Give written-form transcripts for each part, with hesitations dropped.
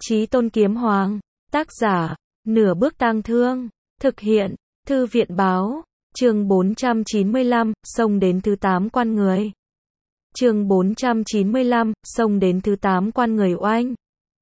Chí Tôn Kiếm Hoàng. Tác giả, Nửa Bước Tang Thương. Thực hiện, Thư viện Báo. Chương 495, xông đến thứ 8 quan người. Chương 495, xông đến thứ 8 quan người oanh.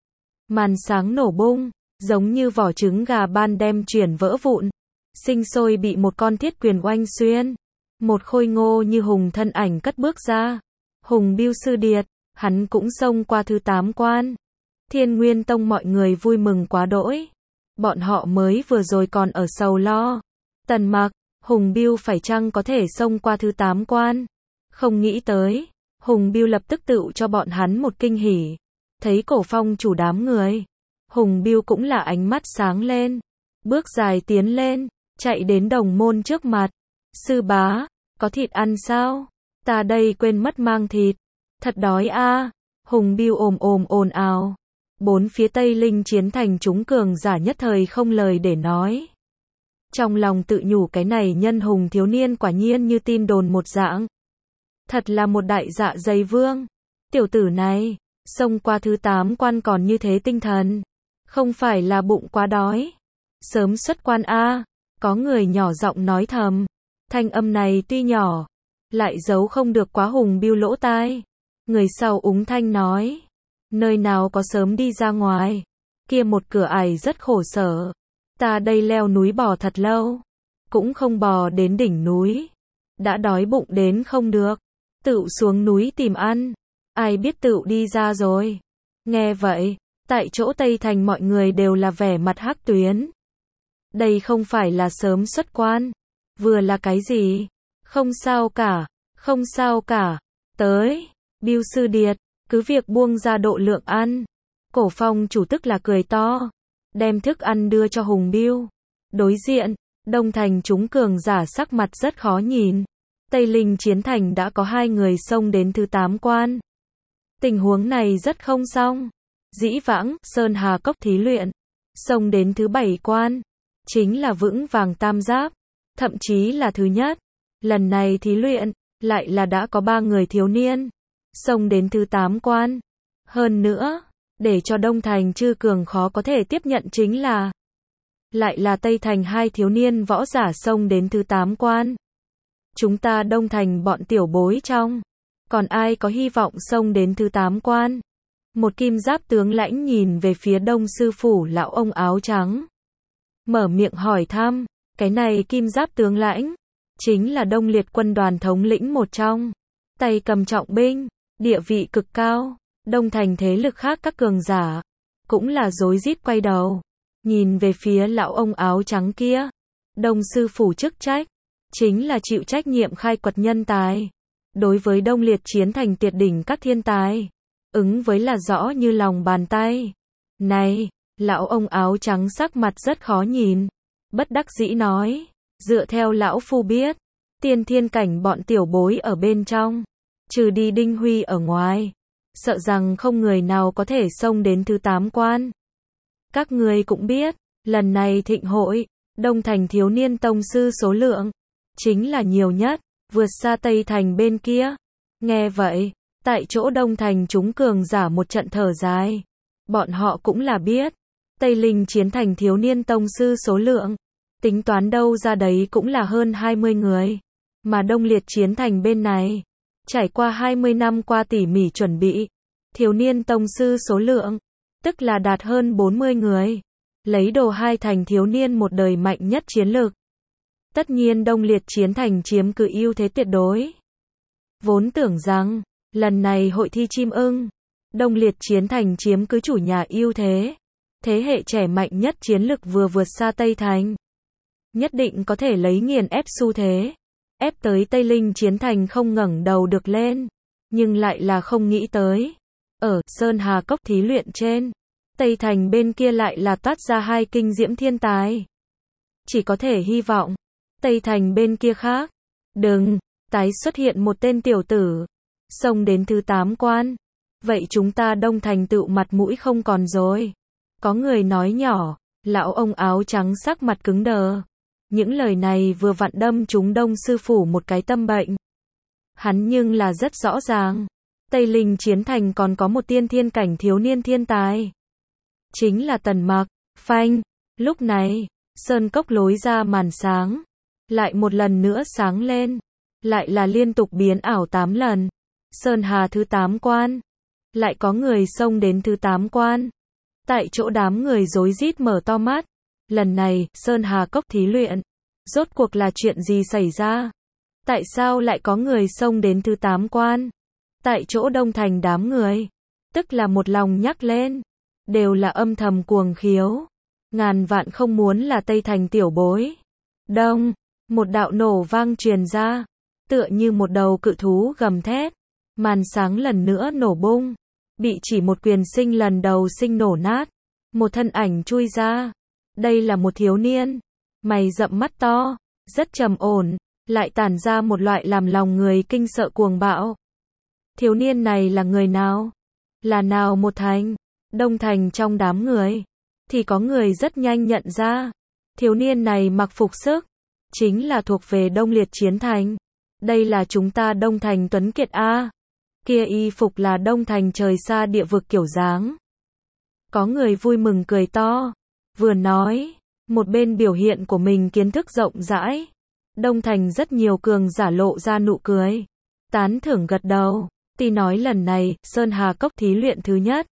Màn sáng nổ bung, giống như vỏ trứng gà ban đem chuyển vỡ vụn. Sinh sôi bị một con thiết quyền oanh xuyên. Một khôi ngô như hùng thân ảnh cất bước ra. Hùng Bưu Sư Điệt, hắn cũng xông qua thứ 8 quan. Thiên Nguyên Tông mọi người vui mừng quá đỗi. Bọn họ mới vừa rồi còn ở sầu lo. Tần Mặc, Hùng Bưu phải chăng có thể xông qua thứ 8 quan? Không nghĩ tới, Hùng Bưu lập tức tự cho bọn hắn một kinh hỉ. Thấy Cổ Phong chủ đám người, Hùng Bưu cũng là ánh mắt sáng lên. Bước dài tiến lên, chạy đến đồng môn trước mặt. Sư bá, có thịt ăn sao? Ta đây quên mất mang thịt. Thật đói a. Hùng Bưu ồn ào. Bốn phía Tây Linh chiến thành chúng cường giả nhất thời không lời để nói. Trong lòng tự nhủ cái này nhân hùng thiếu niên quả nhiên như tin đồn một dạng. Thật là một đại dạ dày vương. Tiểu tử này, xông qua thứ 8 quan còn như thế tinh thần. Không phải là bụng quá đói. Sớm xuất quan a. Có người nhỏ giọng nói thầm. Thanh âm này tuy nhỏ, lại giấu không được quá Hùng Bưu lỗ tai. Người sau úng thanh nói. Nơi nào có sớm đi ra ngoài. Kia một cửa ải rất khổ sở. Ta đây leo núi bò thật lâu. Cũng không bò đến đỉnh núi. Đã đói bụng đến không được. Tự xuống núi tìm ăn. Ai biết tự đi ra rồi. Nghe vậy, tại chỗ Tây Thành mọi người đều là vẻ mặt hắc tuyến. Đây không phải là sớm xuất quan. Vừa là cái gì? Không sao cả. Không sao cả. Tới. Bưu Sư Điệt. Cứ việc buông ra độ lượng ăn. Cổ Phong chủ tức là cười to. Đem thức ăn đưa cho Hùng Bưu. Đối diện, Đông Thành chúng cường giả sắc mặt rất khó nhìn. Tây Linh chiến thành đã có 2 người xông đến thứ 8 quan. Tình huống này rất không xong. Dĩ vãng, Sơn Hà Cốc thí luyện. Xông đến thứ 7 quan. Chính là vững vàng tam giáp. Thậm chí là thứ nhất. Lần này thí luyện, lại là đã có 3 người thiếu niên. Xông đến thứ 8 quan. Hơn nữa, để cho Đông Thành chư cường khó có thể tiếp nhận chính là lại là Tây Thành 2 thiếu niên võ giả xông đến thứ 8 quan. Chúng ta Đông Thành bọn tiểu bối trong. Còn ai có hy vọng xông đến thứ 8 quan? Một kim giáp tướng lãnh nhìn về phía Đông sư phủ lão ông áo trắng. Mở miệng hỏi thăm, cái này kim giáp tướng lãnh, chính là Đông Liệt quân đoàn thống lĩnh một trong. Tay cầm trọng binh, địa vị cực cao. Đông Thành thế lực khác các cường giả, cũng là rối rít quay đầu. Nhìn về phía lão ông áo trắng kia. Đông sư phủ chức trách, chính là chịu trách nhiệm khai quật nhân tài. Đối với Đông Liệt chiến thành tuyệt đỉnh các thiên tài. Ứng với là rõ như lòng bàn tay. Này, lão ông áo trắng sắc mặt rất khó nhìn. Bất đắc dĩ nói, dựa theo lão phu biết, tiên thiên cảnh bọn tiểu bối ở bên trong. Trừ đi Đinh Huy ở ngoài. Sợ rằng không người nào có thể xông đến thứ 8 quan. Các người cũng biết, lần này thịnh hội, Đông Thành thiếu niên tông sư số lượng, chính là nhiều nhất, vượt xa Tây Thành bên kia. Nghe vậy, tại chỗ Đông Thành chúng cường giả một trận thở dài. Bọn họ cũng là biết, Tây Linh chiến thành thiếu niên tông sư số lượng, tính toán đâu ra đấy cũng là hơn 20 người. Mà Đông Liệt chiến thành bên này, trải qua 20 năm qua tỉ mỉ chuẩn bị, thiếu niên tông sư số lượng, tức là đạt hơn 40 người. Lấy đồ 2 thành thiếu niên một đời mạnh nhất chiến lược. Tất nhiên Đông Liệt chiến thành chiếm cứ ưu thế tuyệt đối. Vốn tưởng rằng, lần này hội thi chim ưng, Đông Liệt chiến thành chiếm cứ chủ nhà ưu thế. Thế hệ trẻ mạnh nhất chiến lực vừa vượt xa Tây Thành. Nhất định có thể lấy nghiền ép xu thế. Ép tới Tây Linh chiến thành không ngẩng đầu được lên. Nhưng lại là không nghĩ tới. Ở Sơn Hà Cốc thí luyện trên, Tây Thành bên kia lại là toát ra 2 kinh diễm thiên tài. Chỉ có thể hy vọng, Tây Thành bên kia khác. Đừng, tái xuất hiện một tên tiểu tử. Xông đến thứ 8 quan. Vậy chúng ta Đông Thành tự mặt mũi không còn rồi. Có người nói nhỏ, lão ông áo trắng sắc mặt cứng đờ. Những lời này vừa vặn đâm trúng Đông sư phủ một cái tâm bệnh. Hắn nhưng là rất rõ ràng. Tây Linh chiến thành còn có một tiên thiên cảnh thiếu niên thiên tài. chính là Tần Mặc. Phanh, lúc này, sơn cốc lối ra màn sáng, lại một lần nữa sáng lên, lại là liên tục biến ảo 8 lần. Sơn Hà thứ 8 quan, lại có người xông đến thứ 8 quan. Tại chỗ đám người rối rít mở to mắt, lần này, Sơn Hà cốc thí luyện, rốt cuộc là chuyện gì xảy ra? Tại sao lại có người xông đến thứ 8 quan? Tại chỗ đông thành đám người, tức là một lòng nhắc lên, đều là âm thầm cuồng khiếu. Ngàn vạn không muốn là Tây Thành tiểu bối. Đông, một đạo nổ vang truyền ra, tựa như một đầu cự thú gầm thét. Màn sáng lần nữa nổ bung, bị chỉ một quyền sinh lần đầu sinh nổ nát. Một thân ảnh chui ra. Đây là một thiếu niên, mày rậm mắt to, rất trầm ổn, lại tản ra một loại làm lòng người kinh sợ cuồng bạo. Thiếu niên này là người nào? Là nào một thành? Đông thành trong đám người, thì có người rất nhanh nhận ra. Thiếu niên này mặc phục sức, chính là thuộc về Đông Liệt Chiến Thành. Đây là chúng ta Đông Thành Tuấn Kiệt A. Kia y phục là Đông Thành trời xa địa vực kiểu dáng. Có người vui mừng cười to, vừa nói, một bên biểu hiện của mình kiến thức rộng rãi. Đông Thành rất nhiều cường giả lộ ra nụ cười, tán thưởng gật đầu. Tuy nói lần này, Sơn Hà cốc thí luyện thứ nhất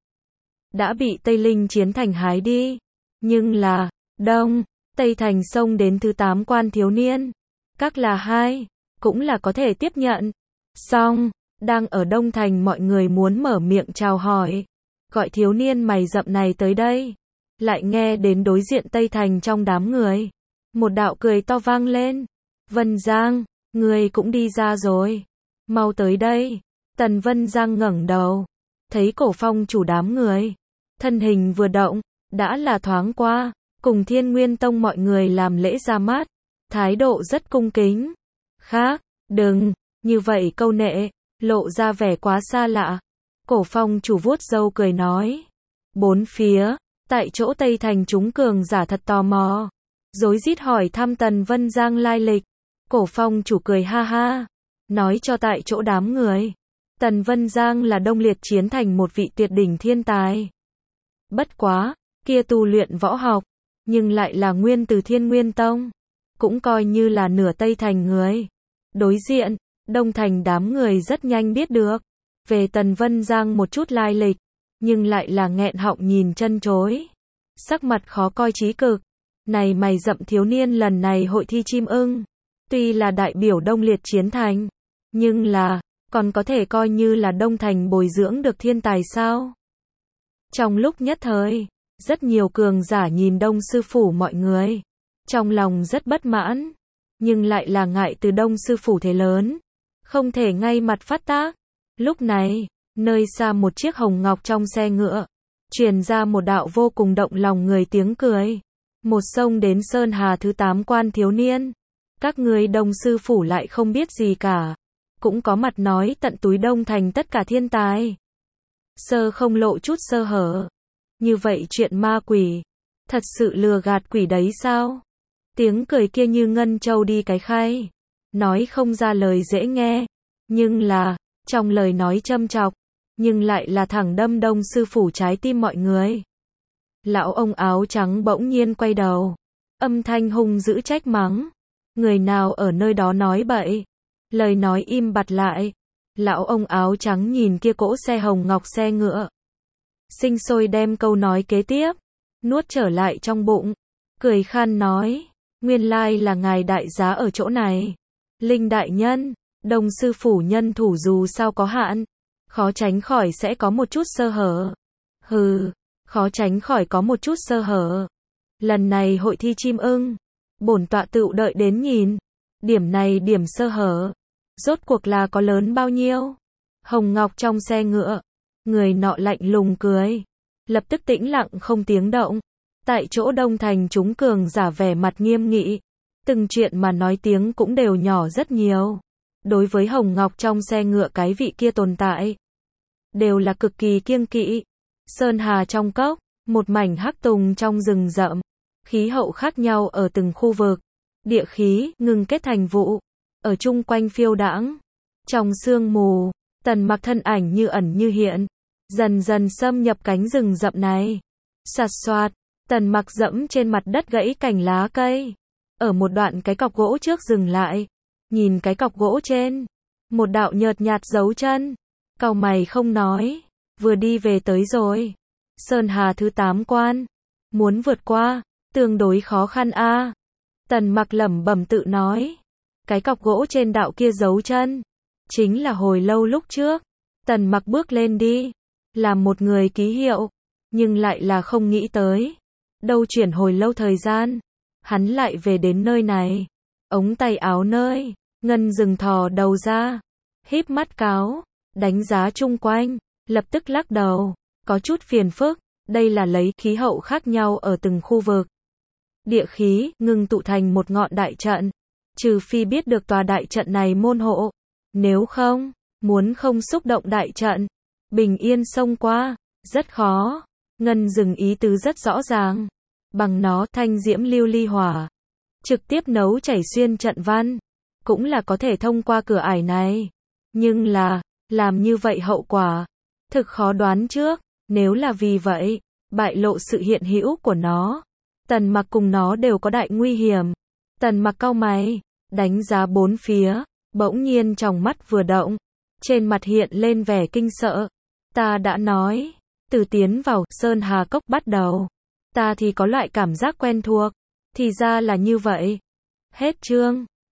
đã bị Tây Linh Chiến Thành hái đi, nhưng là Đông, Tây Thành xông đến thứ 8 quan thiếu niên, các là hai, cũng là có thể tiếp nhận. Song, đang ở Đông Thành mọi người muốn mở miệng chào hỏi, gọi thiếu niên mày rậm này tới đây, lại nghe đến đối diện Tây Thành trong đám người, một đạo cười to vang lên. Vân Giang, người cũng đi ra rồi, mau tới đây. Tần Vân Giang ngẩng đầu, thấy Cổ Phong chủ đám người, thân hình vừa động, đã là thoáng qua, cùng Thiên Nguyên Tông mọi người làm lễ ra mắt, thái độ rất cung kính. Khác, đừng, như vậy câu nệ, lộ ra vẻ quá xa lạ. Cổ Phong chủ vuốt râu cười nói. Bốn phía, tại chỗ Tây Thành chúng cường giả thật tò mò, rối rít hỏi thăm Tần Vân Giang lai lịch. Cổ Phong chủ cười ha ha, nói cho tại chỗ đám người, Tần Vân Giang là Đông Liệt Chiến Thành một vị tuyệt đỉnh thiên tài. Bất quá, kia tu luyện võ học, nhưng lại là nguyên từ Thiên Nguyên Tông, cũng coi như là nửa Tây Thành người. Đối diện, Đông Thành đám người rất nhanh biết được về Tần Vân Giang một chút lai lịch, nhưng lại là nghẹn họng nhìn chân chối, sắc mặt khó coi chí cực. Này mày rậm thiếu niên lần này hội thi chim ưng, tuy là đại biểu Đông Liệt Chiến Thành, nhưng là còn có thể coi như là Đông Thành bồi dưỡng được thiên tài sao? Trong lúc nhất thời, rất nhiều cường giả nhìn Đông sư phủ mọi người, trong lòng rất bất mãn, nhưng lại là ngại từ Đông sư phủ thế lớn, không thể ngay mặt phát tác. Lúc này, nơi xa một chiếc hồng ngọc trong xe ngựa, truyền ra một đạo vô cùng động lòng người tiếng cười. Một xông đến Sơn Hà thứ 8 quan thiếu niên, các ngươi Đông sư phủ lại không biết gì cả, cũng có mặt nói tận túi Đông Thành tất cả thiên tài, sơ không lộ chút sơ hở. Như vậy chuyện ma quỷ, thật sự lừa gạt quỷ đấy sao? Tiếng cười kia như ngân châu đi cái khay, nói không ra lời dễ nghe, nhưng là, trong lời nói châm chọc, nhưng lại là thẳng đâm Đông sư phủ trái tim mọi người. Lão ông áo trắng bỗng nhiên quay đầu, âm thanh hung dữ trách mắng, người nào ở nơi đó nói bậy? Lời nói im bặt lại. Lão ông áo trắng nhìn kia cỗ xe hồng ngọc xe ngựa, sinh sôi đem câu nói kế tiếp nuốt trở lại trong bụng, cười khan nói, nguyên lai là ngài đại giá ở chỗ này. Linh đại nhân, Đông sư phủ nhân thủ dù sao có hạn, khó tránh khỏi sẽ có một chút sơ hở. Hừ, khó tránh khỏi có một chút sơ hở. Lần này hội thi chim ưng, bổn tọa tựu đợi đến nhìn, điểm này điểm sơ hở, rốt cuộc là có lớn bao nhiêu? Hồng Ngọc trong xe ngựa, người nọ lạnh lùng cười, lập tức tĩnh lặng không tiếng động. Tại chỗ Đông Thành chúng cường giả vẻ mặt nghiêm nghị, từng chuyện mà nói tiếng cũng đều nhỏ rất nhiều. Đối với Hồng Ngọc trong xe ngựa cái vị kia tồn tại, đều là cực kỳ kiêng kỵ. Sơn Hà trong cốc, một mảnh hắc tùng trong rừng rậm, khí hậu khác nhau ở từng khu vực, địa khí ngừng kết thành vụ, ở chung quanh phiêu đãng. Trong sương mù, Tần Mặc thân ảnh như ẩn như hiện, dần dần xâm nhập cánh rừng rậm này. Sạt soạt, Tần Mặc dẫm trên mặt đất gãy cành lá cây. Ở một đoạn cái cọc gỗ trước dừng lại. Nhìn cái cọc gỗ trên. Một đạo nhợt nhạt dấu chân. Cau mày không nói. Vừa đi về tới rồi. Sơn Hà thứ 8 quan. Muốn vượt qua. Tương đối khó khăn a. Tần Mặc lẩm bẩm tự nói. Cái cọc gỗ trên đạo kia dấu chân. Chính là hồi lâu lúc trước. Tần Mặc bước lên đi. Làm một người ký hiệu. Nhưng lại là không nghĩ tới. Đâu chuyển hồi lâu thời gian. Hắn lại về đến nơi này. Ống tay áo nơi. Ngân dừng thò đầu ra. Híp mắt cáo. Đánh giá chung quanh. Lập tức lắc đầu. Có chút phiền phức. Đây là lấy khí hậu khác nhau ở từng khu vực. Địa khí ngưng tụ thành một ngọn đại trận. Trừ phi biết được tòa đại trận này môn hộ. Nếu không, muốn không xúc động đại trận. Bình yên xông qua. Rất khó. Ngân dừng ý tứ rất rõ ràng. Bằng nó thanh diễm lưu ly hỏa. Trực tiếp nấu chảy xuyên trận văn. Cũng là có thể thông qua cửa ải này. Nhưng là, làm như vậy hậu quả. Thực khó đoán trước. Nếu là vì vậy, bại lộ sự hiện hữu của nó. Tần Mặc cùng nó đều có đại nguy hiểm. Tần Mặc cau mày. Đánh giá bốn phía. Bỗng nhiên trong mắt vừa động. Trên mặt hiện lên vẻ kinh sợ. Ta đã nói. Từ tiến vào Sơn Hà Cốc bắt đầu. Ta thì có loại cảm giác quen thuộc. Thì ra là như vậy. Hết chương.